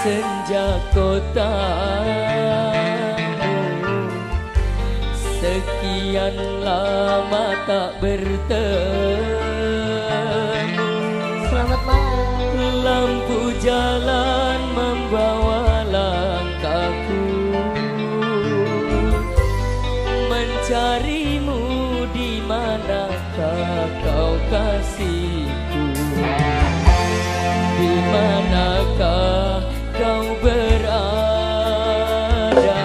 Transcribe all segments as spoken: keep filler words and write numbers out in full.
senja kotamu. Sekian lama tak bertemu. Selamat malam. Lampu jalan membawa langkahku, mencarimu di manakah kau kasihku. Di manakah kau berada?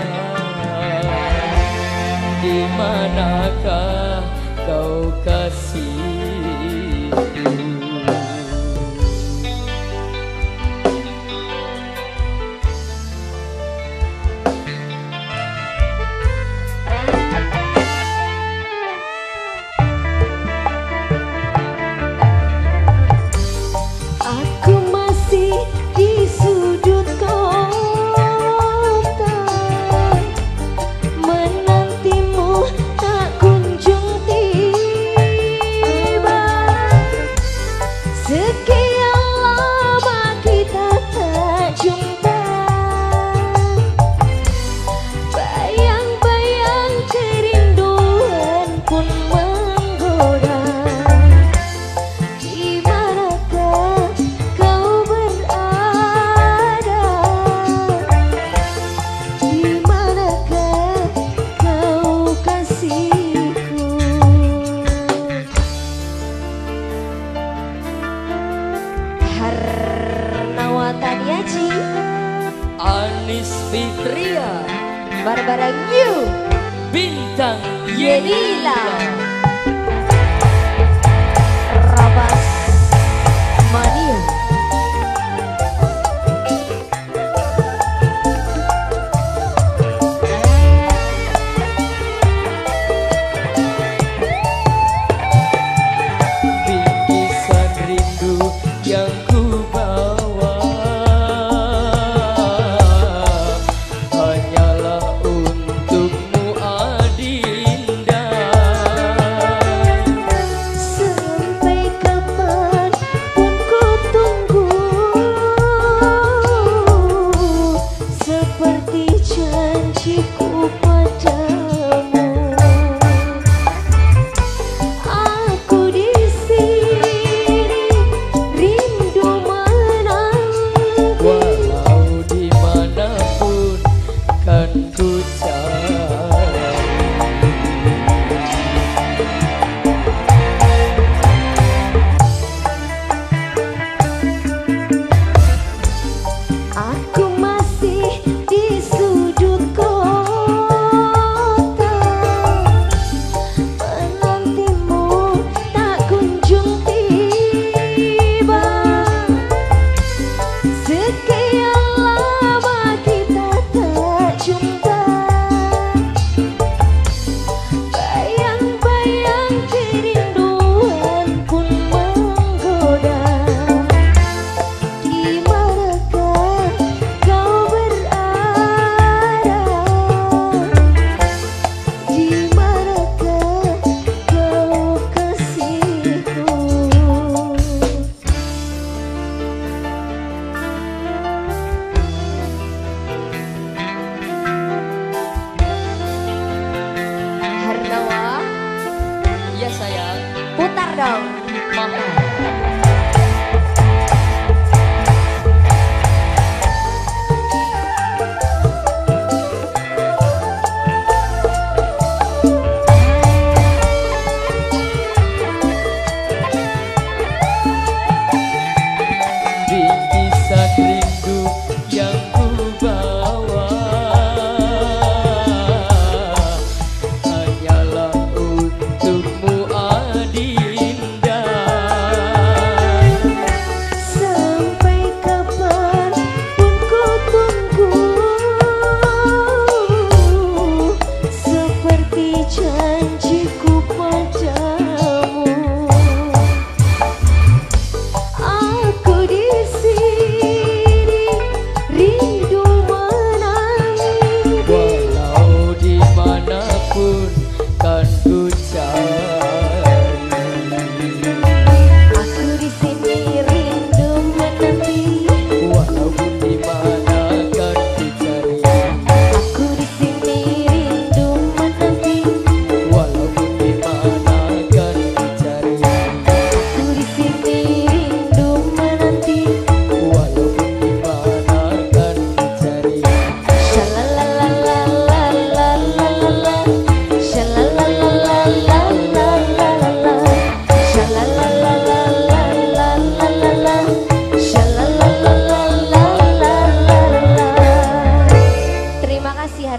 Di manakah kau kasihku? Aku masih di sudut kota, menantimu tak kunjung tiba. Sekian lama kita tak jumpa, bayang-bayang kerinduan pun menggoda. Di manakah kau berada? Di manakah kau kasihku? Harnawatan Yaji, Anis Fitria, Barbara New, Bintang Yelila, Yelila, Rabas Mania. bingkisan rindu yang ku bawa hanyalah untukmu Adinda. Sampai kapan pun ku tunggu, seperti janjiku padamu. Aku di sini rindu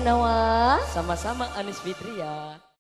Gunawan. Sama-sama Anis Fitria.